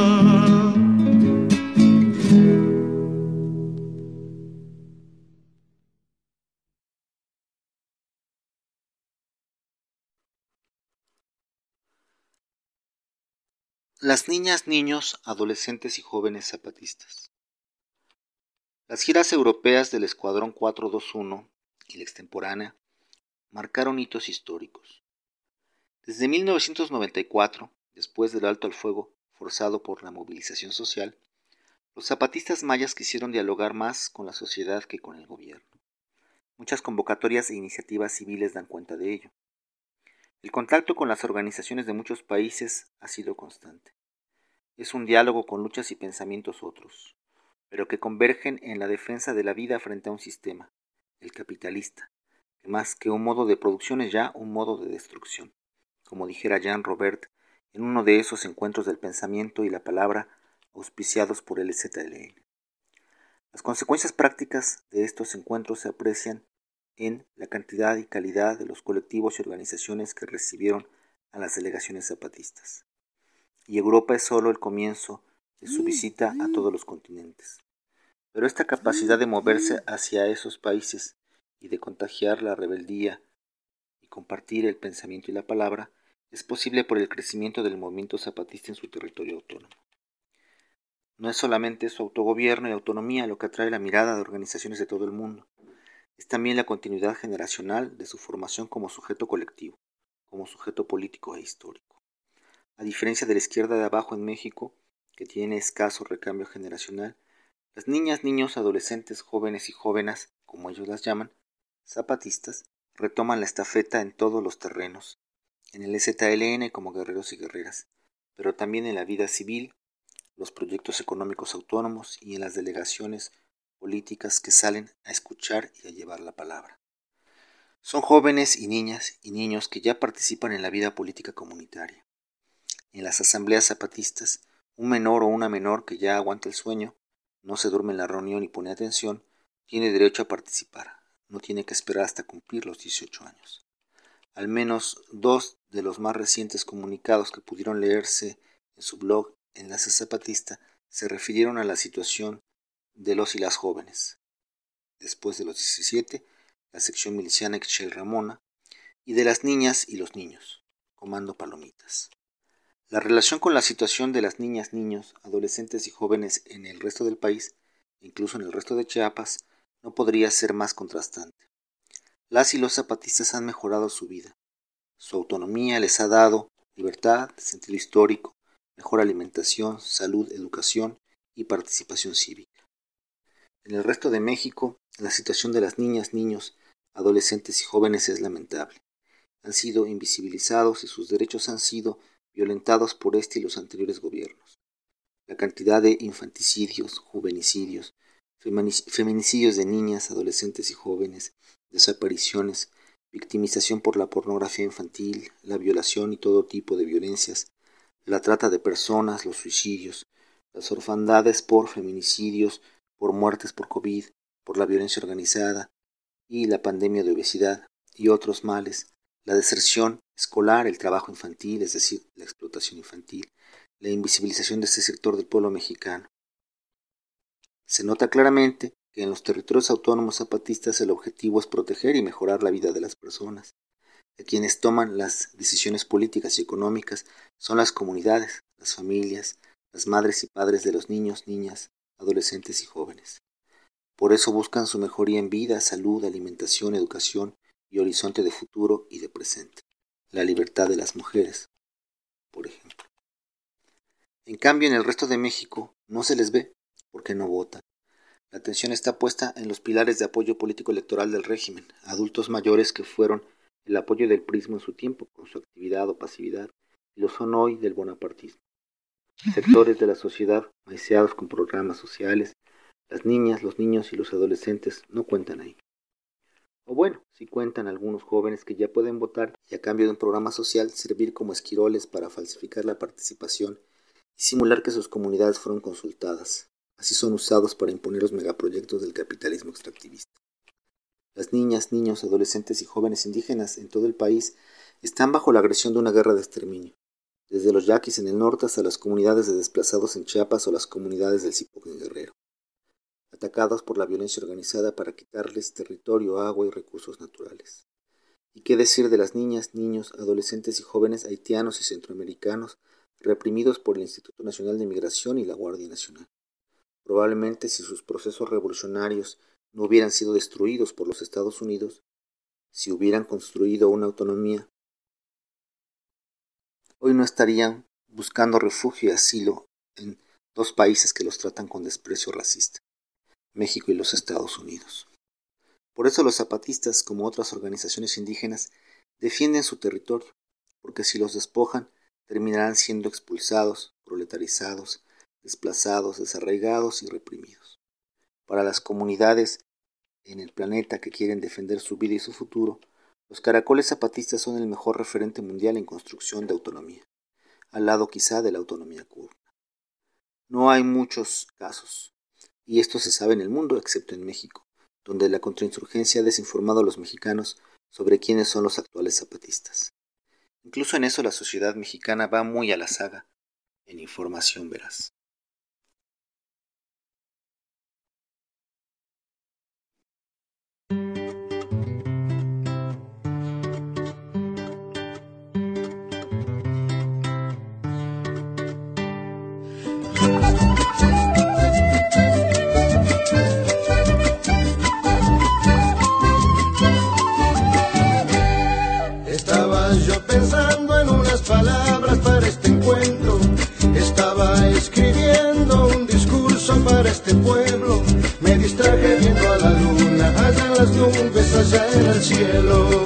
Las niñas, niños, adolescentes y jóvenes zapatistas. Las giras europeas del Escuadrón cuatrocientos veintiuno y la extemporánea marcaron hitos históricos. Desde mil novecientos noventa y cuatro, después del alto al fuego forzado por la movilización social, los zapatistas mayas quisieron dialogar más con la sociedad que con el gobierno. Muchas convocatorias e iniciativas civiles dan cuenta de ello. El contacto con las organizaciones de muchos países ha sido constante. Es un diálogo con luchas y pensamientos otros, pero que convergen en la defensa de la vida frente a un sistema, el capitalista, que más que un modo de producción es ya un modo de destrucción, como dijera Jean Robert en uno de esos encuentros del pensamiento y la palabra auspiciados por el Z L N. Las consecuencias prácticas de estos encuentros se aprecian en la cantidad y calidad de los colectivos y organizaciones que recibieron a las delegaciones zapatistas. Y Europa es solo el comienzo de su visita a todos los continentes. Pero esta capacidad de moverse hacia esos países y de contagiar la rebeldía y compartir el pensamiento y la palabra es posible por el crecimiento del movimiento zapatista en su territorio autónomo. No es solamente su autogobierno y autonomía lo que atrae la mirada de organizaciones de todo el mundo, es también la continuidad generacional de su formación como sujeto colectivo, como sujeto político e histórico. A diferencia de la izquierda de abajo en México, que tiene escaso recambio generacional, las niñas, niños, adolescentes, jóvenes y jóvenes, como ellos las llaman, zapatistas, retoman la estafeta en todos los terrenos, en el Z L N como guerreros y guerreras, pero también en la vida civil, los proyectos económicos autónomos y en las delegaciones políticas que salen a escuchar y a llevar la palabra. Son jóvenes y niñas y niños que ya participan en la vida política comunitaria. En las asambleas zapatistas, un menor o una menor que ya aguanta el sueño, no se duerme en la reunión y pone atención, tiene derecho a participar, no tiene que esperar hasta cumplir los dieciocho años. Al menos dos de los más recientes comunicados que pudieron leerse en su blog Enlace Zapatista se refirieron a la situación de los y las jóvenes, después de los diecisiete, la sección miliciana Ixchel Ramona, y de las niñas y los niños, Comando Palomitas. La relación con la situación de las niñas, niños, adolescentes y jóvenes en el resto del país, incluso en el resto de Chiapas, no podría ser más contrastante. Las y los zapatistas han mejorado su vida. Su autonomía les ha dado libertad, sentido histórico, mejor alimentación, salud, educación y participación cívica. En el resto de México, la situación de las niñas, niños, adolescentes y jóvenes es lamentable. Han sido invisibilizados y sus derechos han sido violentados por este y los anteriores gobiernos. La cantidad de infanticidios, juvenicidios, feminicidios de niñas, adolescentes y jóvenes, desapariciones, victimización por la pornografía infantil, la violación y todo tipo de violencias, la trata de personas, los suicidios, las orfandades por feminicidios, por muertes por COVID, por la violencia organizada y la pandemia de obesidad y otros males, la deserción escolar, el trabajo infantil, es decir, la explotación infantil, la invisibilización de este sector del pueblo mexicano. Se nota claramente que en los territorios autónomos zapatistas el objetivo es proteger y mejorar la vida de las personas. Que quienes toman las decisiones políticas y económicas son las comunidades, las familias, las madres y padres de los niños, niñas, adolescentes y jóvenes. Por eso buscan su mejoría en vida, salud, alimentación, educación y horizonte de futuro y de presente. La libertad de las mujeres, por ejemplo. En cambio, en el resto de México no se les ve porque no votan. La atención está puesta en los pilares de apoyo político electoral del régimen, adultos mayores que fueron el apoyo del prismo en su tiempo, con su actividad o pasividad, y lo son hoy del bonapartismo. Sectores de la sociedad maiciados con programas sociales, las niñas, los niños y los adolescentes no cuentan ahí. O bueno, sí cuentan algunos jóvenes que ya pueden votar y a cambio de un programa social servir como esquiroles para falsificar la participación y simular que sus comunidades fueron consultadas. Así son usados para imponer los megaproyectos del capitalismo extractivista. Las niñas, niños, adolescentes y jóvenes indígenas en todo el país están bajo la agresión de una guerra de exterminio, desde los yaquis en el norte hasta las comunidades de desplazados en Chiapas o las comunidades del Zipoc en Guerrero, atacados por la violencia organizada para quitarles territorio, agua y recursos naturales. ¿Y qué decir de las niñas, niños, adolescentes y jóvenes haitianos y centroamericanos reprimidos por el Instituto Nacional de Migración y la Guardia Nacional? Probablemente si sus procesos revolucionarios no hubieran sido destruidos por los Estados Unidos, si hubieran construido una autonomía, hoy no estarían buscando refugio y asilo en dos países que los tratan con desprecio racista, México y los Estados Unidos. Por eso los zapatistas, como otras organizaciones indígenas, defienden su territorio, porque si los despojan, terminarán siendo expulsados, proletarizados, desplazados, desarraigados y reprimidos. Para las comunidades en el planeta que quieren defender su vida y su futuro, los caracoles zapatistas son el mejor referente mundial en construcción de autonomía, al lado quizá de la autonomía kurda. No hay muchos casos, y esto se sabe en el mundo excepto en México, donde la contrainsurgencia ha desinformado a los mexicanos sobre quiénes son los actuales zapatistas. Incluso en eso la sociedad mexicana va muy a la saga en información veraz. Estaba yo pensando en unas palabras para este encuentro. Estaba escribiendo un discurso para este pueblo. Me distraje viendo a la luna, allá en las nubes, allá en el cielo.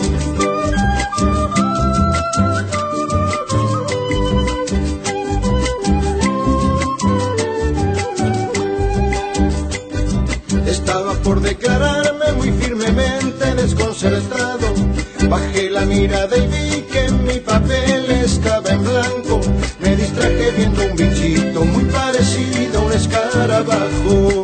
Estaba por declararme muy firmemente desconcertado. Bajé la mirada y vi que mi papel estaba en blanco. Me distraje viendo un bichito muy parecido a un escarabajo.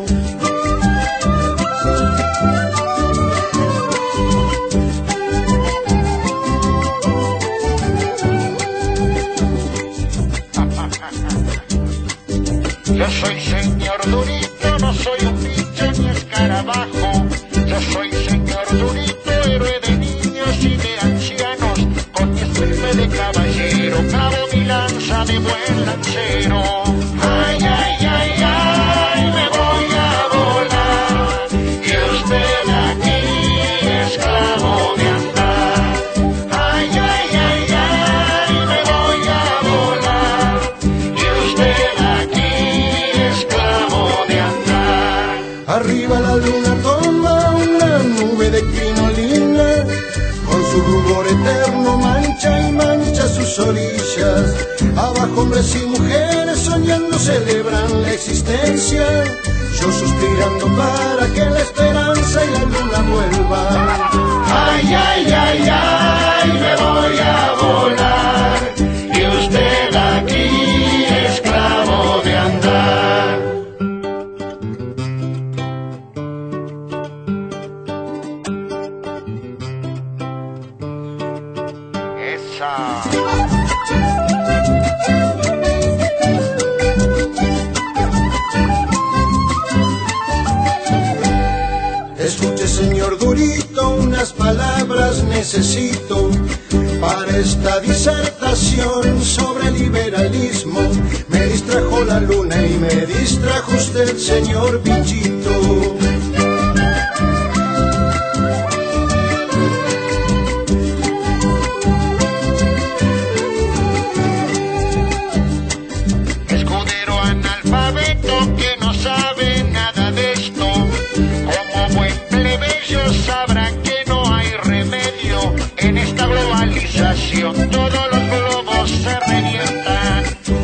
Yo soy señor Durito, no soy un bicho ni escarabajo. Yo soy señor Durito, héroe de niños y de ancianos. Con mi estirpe de caballero, clavo mi lanza de buen lancero. Ay, ay, ay, ay, me voy a volar. Y usted aquí, esclavo de andar. Ay, ay, ay, ay, me voy a volar. Y usted aquí, esclavo de andar. Arriba la luna toma una nube de crinolina, con su rubor eterno mancha y mancha sus orillas. Abajo hombres y mujeres soñando celebran la existencia, yo suspirando para que la esperanza y la luna vuelvan. Ay, ay, ay, ay, me voy a volar, y usted aquí, esclavo de andar. Escuche, señor Durito, unas palabras necesito para esta disertación sobre liberalismo. Me distrajo la luna y me distrajo usted, señor bichito. Escudero analfabeto que no sabe nada de esto, como buen plebeyo sabrá que no hay remedio. En esta globalización todos los globos se revientan.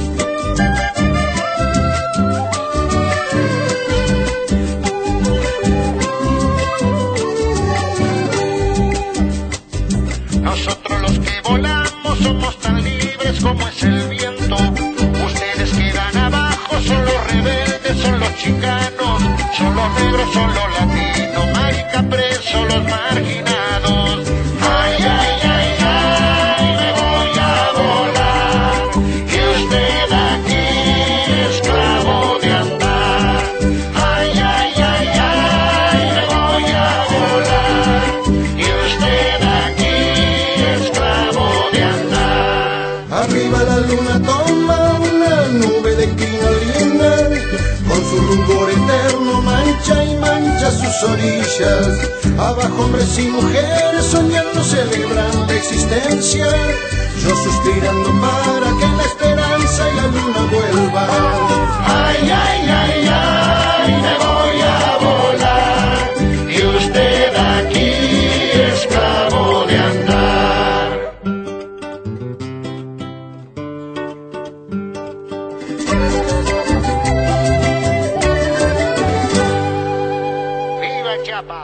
Nosotros los que volamos somos tan libres como es el viento. Ustedes quedan abajo, son los rebeldes, son los chicanos, son los negros, son los latinos, marica presos, los marginados. Ay, ay, ay, ay, me voy a volar, y usted aquí, esclavo de andar. Ay, ay, ay, ay, me voy a volar, y usted aquí, esclavo de andar. Arriba la luna toma una nube de crinolina, con su rubor eterno mancha y mancha sus orillas. Abajo hombres y mujeres soñando celebran la existencia, yo suspirando para que la esperanza y la ¡Viva Chiapas!